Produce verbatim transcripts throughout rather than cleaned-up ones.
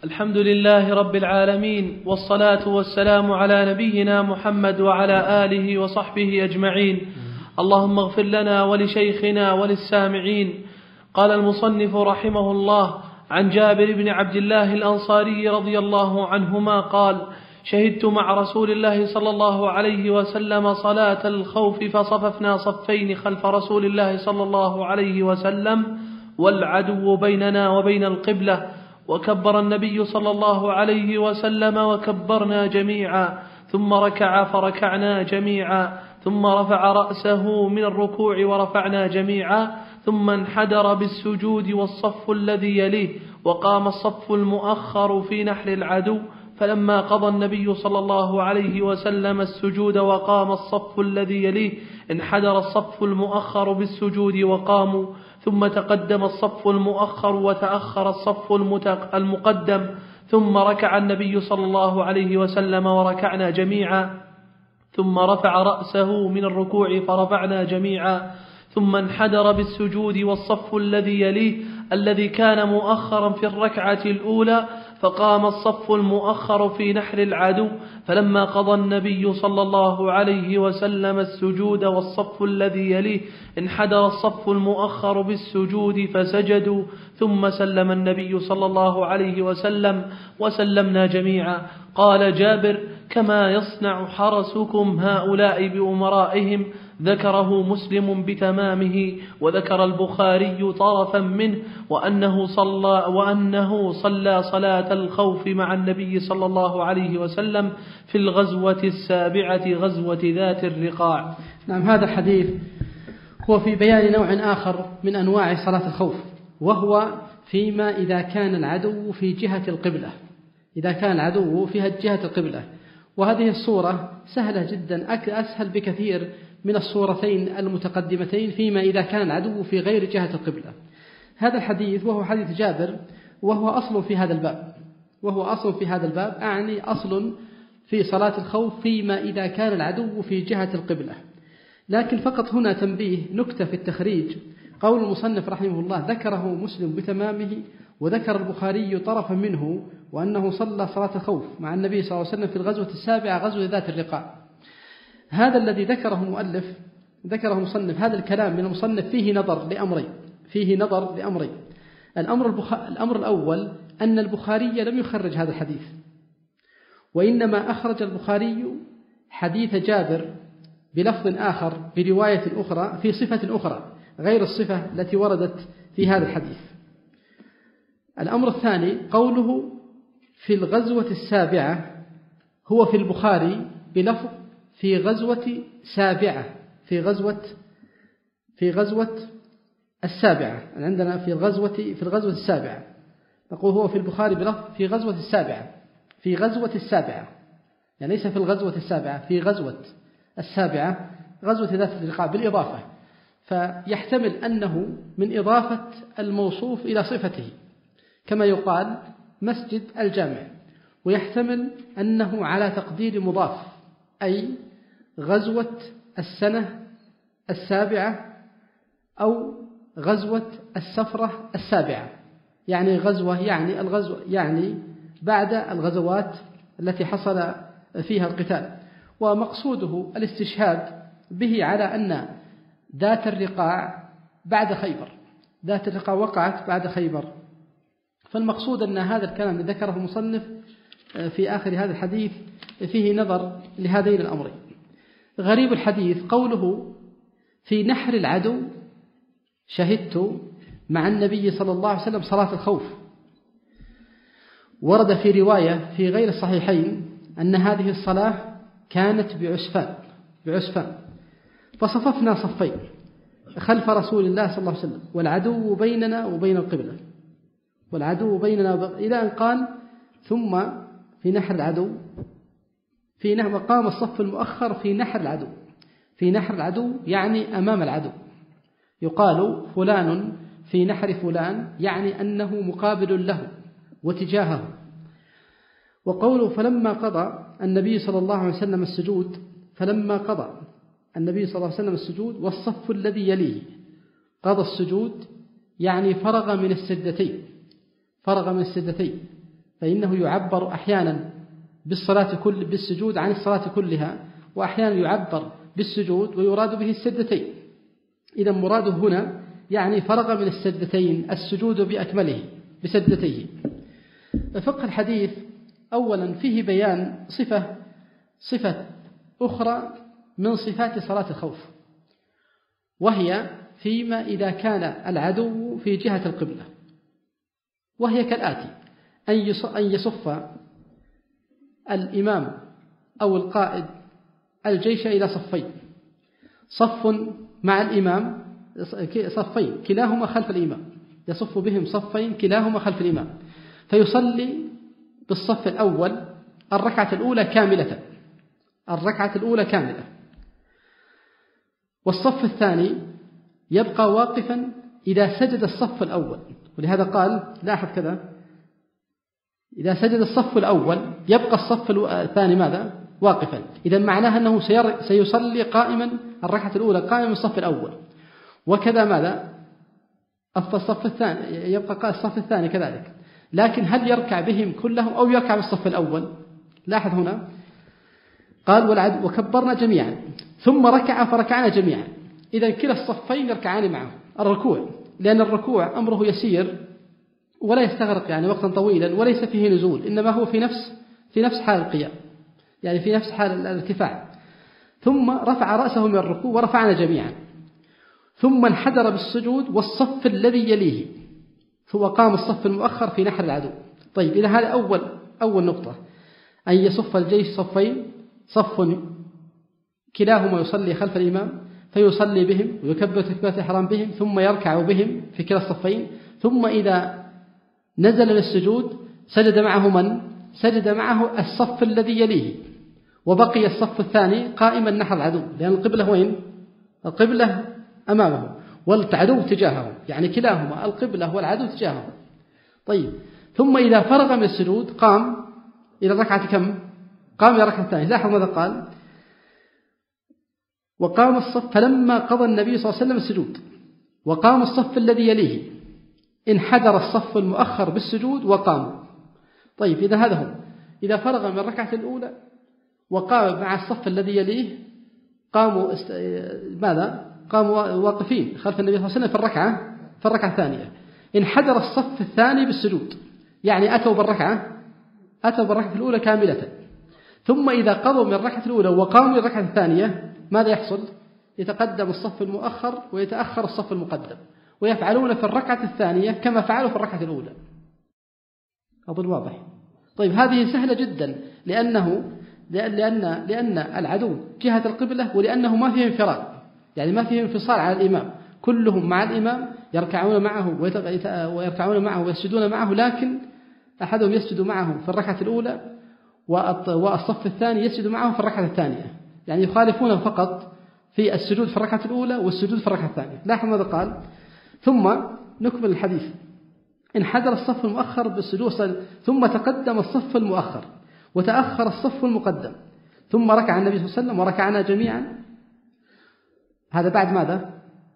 الحمد لله رب العالمين، والصلاة والسلام على نبينا محمد وعلى آله وصحبه أجمعين. اللهم اغفر لنا ولشيخنا وللسامعين. قال المصنف رحمه الله: عن جابر بن عبد الله الأنصاري رضي الله عنهما قال: شهدت مع رسول الله صلى الله عليه وسلم صلاة الخوف فصففنا صفين خلف رسول الله صلى الله عليه وسلم والعدو بيننا وبين القبلة، وكبر النبي صلى الله عليه وسلم وكبرنا جميعا، ثم ركع فركعنا جميعا، ثم رفع رأسه من الركوع ورفعنا جميعا، ثم انحدر بالسجود والصف الذي يليه، وقام الصف المؤخر في نحر العدو، فلما قضى النبي صلى الله عليه وسلم السجود وقام الصف الذي يليه انحدر الصف المؤخر بالسجود وقاموا، ثم تقدم الصف المؤخر وتأخر الصف المقدم، ثم ركع النبي صلى الله عليه وسلم وركعنا جميعا، ثم رفع رأسه من الركوع فرفعنا جميعا، ثم انحدر بالسجود والصف الذي يليه الذي كان مؤخرا في الركعة الأولى، فقام الصف المؤخر في نحر العدو، فلما قضى النبي صلى الله عليه وسلم السجود والصف الذي يليه انحدر الصف المؤخر بالسجود فسجدوا، ثم سلم النبي صلى الله عليه وسلم وسلمنا جميعا. قال جابر: كما يصنع حرسكم هؤلاء بأمرائهم. ذكره مسلم بتمامه، وذكر البخاري طرفا منه، وأنه صلى, وأنه صلى صلاة الخوف مع النبي صلى الله عليه وسلم في الغزوة السابعة غزوة ذات الرقاع. نعم، هذا الحديث هو في بيان نوع آخر من أنواع صلاة الخوف، وهو فيما إذا كان العدو في جهة القبلة، إذا كان العدو في جهة القبلة. وهذه الصورة سهلة جدا، أسهل بكثير من الصورتين المتقدمتين فيما إذا كان العدو في غير جهة القبلة. هذا الحديث وهو حديث جابر، وهو أصل في هذا الباب، وهو أصل في هذا الباب أعني أصل في صلاة الخوف فيما إذا كان العدو في جهة القبلة. لكن فقط هنا تنبيه، نكتة في التخريج: قول المصنف رحمه الله ذكره مسلم بتمامه، وذكر البخاري طرفا منه، وأنه صلى صلاة الخوف مع النبي صلى الله عليه وسلم في الغزوة السابعة غزوة ذات الرقاع. هذا الذي ذكره مؤلف ذكره مصنف، هذا الكلام من المصنف فيه نظر لأمرين فيه نظر لأمرين الأمر, البخ... الأمر الأول أن البخاري لم يخرج هذا الحديث، وإنما أخرج البخاري حديث جابر بلفظ آخر برواية أخرى في صفة أخرى غير الصفة التي وردت في هذا الحديث. الأمر الثاني قوله في الغزوة السابعة هو في البخاري بلفظ في غزوة سابعة في غزوة في غزوة السابعة. عندنا في الغزوة في الغزوة السابعة نقول هو في البخاري بلفظ في غزوة السابعة في غزوة السابعة يعني ليس في الغزوة السابعة، في غزوة السابعة غزوة ذات الرقاع بالإضافة، فيحتمل أنه من إضافة الموصوف إلى صفته كما يقال مسجد الجامع، ويحتمل أنه على تقدير مضاف، أي غزوة السنة السابعة أو غزوة السفرة السابعة، يعني غزوة يعني الغزو يعني بعد الغزوات التي حصل فيها القتال. ومقصوده الاستشهاد به على أن ذات الرقاع بعد خيبر، ذات الرقاع وقعت بعد خيبر، فالمقصود أن هذا الكلام الذي ذكره المصنف في آخر هذا الحديث فيه نظر لهذين الأمرين. غريب الحديث قوله في نحر العدو شهدت مع النبي صلى الله عليه وسلم صلاة الخوف. ورد في رواية في غير الصحيحين أن هذه الصلاة كانت بعسفان بعسفان فصففنا صفين خلف رسول الله صلى الله عليه وسلم والعدو بيننا وبين القبلة والعدو بيننا إلى أن قال ثم في نحر العدو في نحر مقام الصف المؤخر في نحر العدو في نحر العدو يعني أمام العدو. يقال فلان في نحر فلان يعني أنه مقابل له وتجاهه. وقوله فلما قضى النبي صلى الله عليه وسلم السجود فلما قضى النبي صلى الله عليه وسلم السجود والصف الذي يليه، قضى السجود يعني فرغ من السجدتين فرغ من السجدتين فإنه يعبر أحيانا بالصلاة كل بالسجود عن الصلاة كلها، وأحيانا يعبر بالسجود ويراد به السجدتين. إذا مراده هنا يعني فرغ من السجدتين، السجود بأكمله بسجدتيه. فقه الحديث أولا فيه بيان صفة صفة أخرى من صفات صلاة الخوف، وهي فيما إذا كان العدو في جهة القبلة، وهي كالآتي: أن يصف الإمام أو القائد الجيش إلى صفين، صف مع الإمام، صفين كلاهما خلف الإمام، يصف بهم صفين كلاهما خلف الإمام، فيصلي بالصف الأول الركعة الأولى كاملة، الركعة الأولى كاملة، والصف الثاني يبقى واقفا إذا سجد الصف الأول. ولهذا قال لاحظ كذا: إذا سجد الصف الأول يبقى الصف الثاني ماذا؟ واقفا. إذا معناها أنه سيصلي قائما الركعة الأولى قائما الصف الأول، وكذا ماذا؟ الصف الثاني يبقى الصف الثاني كذلك. لكن هل يركع بهم كلهم أو يركع بالصف الأول؟ لاحظ هنا قال: والعد وكبرنا جميعا ثم ركع فركعنا جميعا. إذا كلا الصفين يركعان معه الركوع، لأن الركوع أمره يسير ولا يستغرق يعني وقتا طويلا وليس فيه نزول، إنما هو في نفس في نفس حال القيام، يعني في نفس حال الارتفاع. ثم رفع رأسه من الركوع ورفعنا جميعا، ثم انحدر بالسجود والصف الذي يليه، ثم قام الصف المؤخر في نحر العدو. طيب، إذا هذا أول أول نقطة، أن يصف الجيش صفين، صف كلاهما يصلي خلف الإمام فيصلي بهم ويكبر تكبيرة الإحرام بهم، ثم يركع بهم في كلا الصفين، ثم إذا نزل للسجود سجد معه من؟ سجد معه الصف الذي يليه، وبقي الصف الثاني قائما نحو العدو، لأن القبلة وين؟ القبلة أمامه والعدو تجاهه، يعني كلاهما القبلة والعدو تجاهه. طيب، ثم إذا فرغ من السجود قام إلى الركعة كم؟ قام إلى الركعة الثانية. لاحظ ماذا قال: وقام الصف فلما قضى النبي صلى الله عليه وسلم السجود وقام الصف الذي يليه انحدر الصف المؤخر بالسجود وقاموا. طيب، إذا هذا هو، إذا فرغ من الركعة الأولى وقام مع الصف الذي يليه قاموا است... ماذا؟ قاموا واقفين خلف النبي صلى الله عليه وسلم في الركعة في الركعة الثانية. انحدر الصف الثاني بالسجود، يعني أتوا بالركعة أتوا بالركعة الأولى كاملة. ثم إذا قضوا من الركعة الأولى وقاموا للركعة الثانية ماذا يحصل؟ يتقدم الصف المؤخر ويتأخر الصف المقدم، ويفعلون في الركعة الثانية كما فعلوا في الركعة الأولى. أظن واضح. طيب، هذه سهلة جدا، لأنه لأن لأن العدو جهة القبلة، ولأنه ما فيه انفراد، يعني ما فيه انفصال على الإمام، كلهم مع الإمام يركعون معه ويركعون معه ويسجدون معه، لكن أحدهم يسجد معه في الركعة الأولى والصف الثاني يسجد معه في الركعة الثانية، يعني يخالفونه فقط في السجود في الركعة الأولى والسجود في الركعة الثانية. لاحظ ماذا قال: ثم نكمل الحديث: انحدر الصف المؤخر بالسجود ثم تقدم الصف المؤخر وتأخر الصف المقدم، ثم ركع النبي صلى الله عليه وسلم وركعنا جميعا. هذا بعد ماذا؟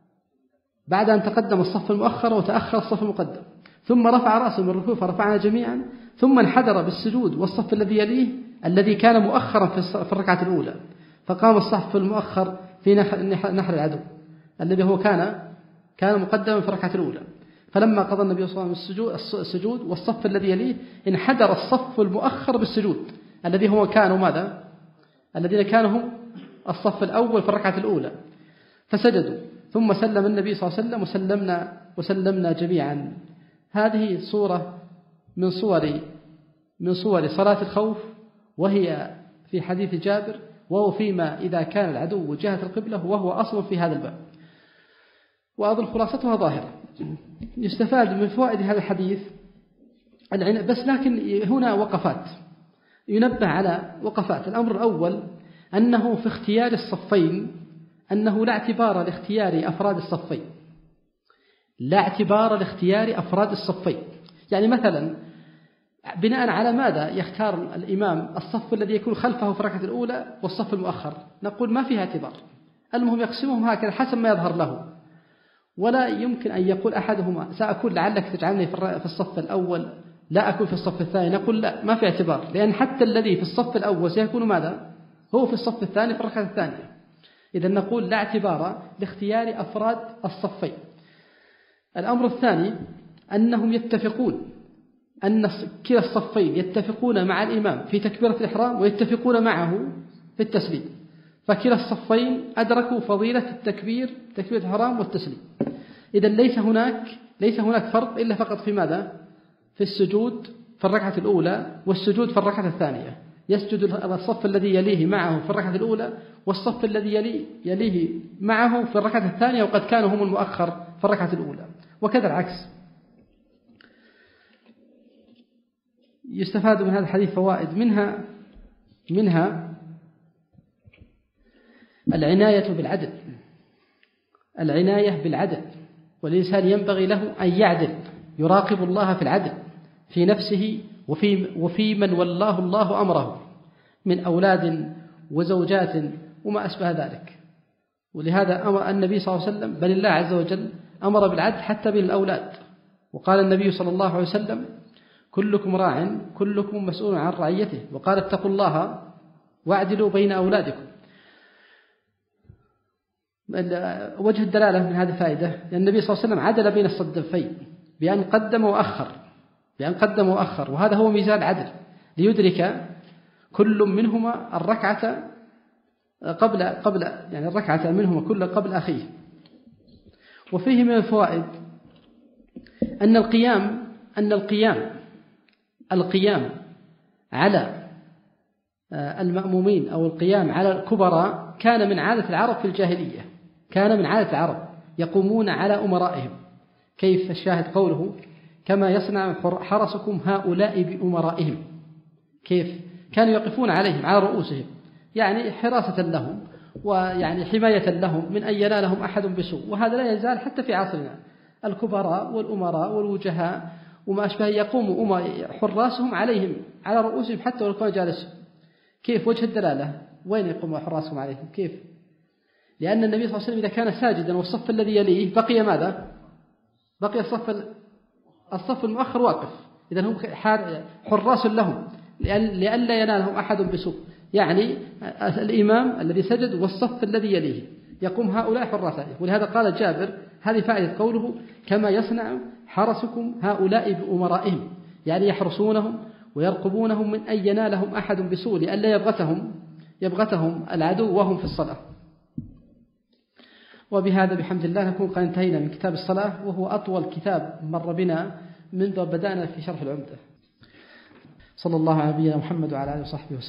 بعد أن تقدم الصف المؤخر وتأخر الصف المقدم، ثم رفع رأسه من الركوع فرفعنا جميعا، ثم انحدر بالسجود والصف الذي يليه الذي كان مؤخرا في الركعة الأولى، فقام الصف المؤخر في نحر العدو الذي هو كان كان مقدما في الركعة الأولى. فلما قضى النبي صلى الله عليه وسلم السجود والصف الذي يليه انحدر الصف المؤخر بالسجود الذي هو كانوا ماذا؟ الذين كانوا هم الصف الأول في الركعة الأولى، فسجدوا، ثم سلم النبي صلى الله عليه وسلم وسلمنا وسلمنا جميعا. هذه صورة من صور من صور صلاة الخوف، وهي في حديث جابر، وهو فيما إذا كان العدو جهة القبلة، وهو أصل في هذا الباب. وأظن خلاصتها ظاهرة. يستفاد من فوائد هذا الحديث العناية، بس لكن هنا وقفات ينبه على وقفات. الأمر الأول أنه في اختيار الصفين أنه لا اعتبار لاختيار أفراد الصفين، لا اعتبار لاختيار أفراد الصفين. يعني مثلا بناء على ماذا يختار الإمام الصف الذي يكون خلفه في الركعة الأولى والصف المؤخر؟ نقول ما فيها اعتبار، المهم يقسمهم هكذا حسب ما يظهر له، ولا يمكن أن يقول أحدهما سأكون لعلك تجعلني في الصف الأول لا أكون في الصف الثاني، نقول لا، ما في اعتبار، لأن حتى الذي في الصف الأول سيكون ماذا؟ هو في الصف الثاني في الركعة الثانية. إذا نقول لا اعتبار لاختيار أفراد الصفين. الأمر الثاني أنهم يتفقون، أن كلا الصفين يتفقون مع الإمام في تكبيرة الإحرام ويتفقون معه في التسليم، فكلا الصفين أدركوا فضيلة التكبير، تكبيرة الإحرام والتسليم. إذا ليس هناك ليس هناك فرق إلا فقط في ماذا؟ في السجود في الركعة الأولى والسجود في الركعة الثانية. يسجد الصف الذي يليه معه في الركعة الأولى والصف الذي يليه, يليه معه في الركعة الثانية، وقد كانوا هم المؤخر في الركعة الأولى، وكذا العكس. يستفاد من هذا الحديث فوائد، منها منها العناية بالعدل، العناية بالعدل، والإنسان ينبغي له أن يعدل، يراقب الله في العدل في نفسه وفي, وفي من والله الله أمره من أولاد وزوجات وما أشبه ذلك. ولهذا أمر النبي صلى الله عليه وسلم، بل الله عز وجل أمر بالعدل حتى بين الأولاد، وقال النبي صلى الله عليه وسلم: كلكم راع كلكم مسؤول عن رعيته، وقال: اتقوا الله واعدلوا بين أولادكم. وجه الدلالة من هذه الفائدة لأن النبي صلى الله عليه وسلم عدل بين الصدفين بأن قدم وأخر بأن قدم وأخر وهذا هو ميزان العدل، ليدرك كل منهما الركعة قبل قبل يعني الركعة منهما كل قبل أخيه. وفيه من الفوائد أن القيام أن القيام القيام على المأمومين أو القيام على الكبراء كان من عادة العرب في الجاهلية، كان من عادة العرب يقومون على أمرائهم. كيف؟ الشاهد قوله: كما يصنع حرسكم هؤلاء بأمرائهم. كيف؟ كانوا يقفون عليهم على رؤوسهم، يعني حراسة لهم ويعني حماية لهم من أن ينالهم أحد بسوء. وهذا لا يزال حتى في عصرنا، الكبراء والأمراء والوجهاء وما أشبه يقوم حراسهم عليهم على رؤوسهم حتى ولو كانوا جالسين. كيف؟ وجه الدلالة وين يقوم حراسهم عليهم؟ كيف؟ لأن النبي صلى الله عليه وسلم إذا كان ساجدا والصف الذي يليه بقي ماذا؟ بقي الصف الصف المؤخر واقف، إذا هم حراس لهم لئلا ينالهم أحد بسوء. يعني الإمام الذي سجد والصف الذي يليه يقوم هؤلاء حراس عليه. ولهذا قال جابر: هذه فائدة قوله: كما يصنع حرسكم هؤلاء بأمرائهم، يعني يحرسونهم ويرقبونهم من أن ينالهم أحد بسوء لئلا يبغتهم يبغتهم العدو وهم في الصلاة. وبهذا بحمد الله نكون قد انتهينا من كتاب الصلاة، وهو أطول كتاب مر بنا منذ بدأنا في شرح العمدة. صلى الله على نبينا محمد وعلى آله وصحبه وسلم.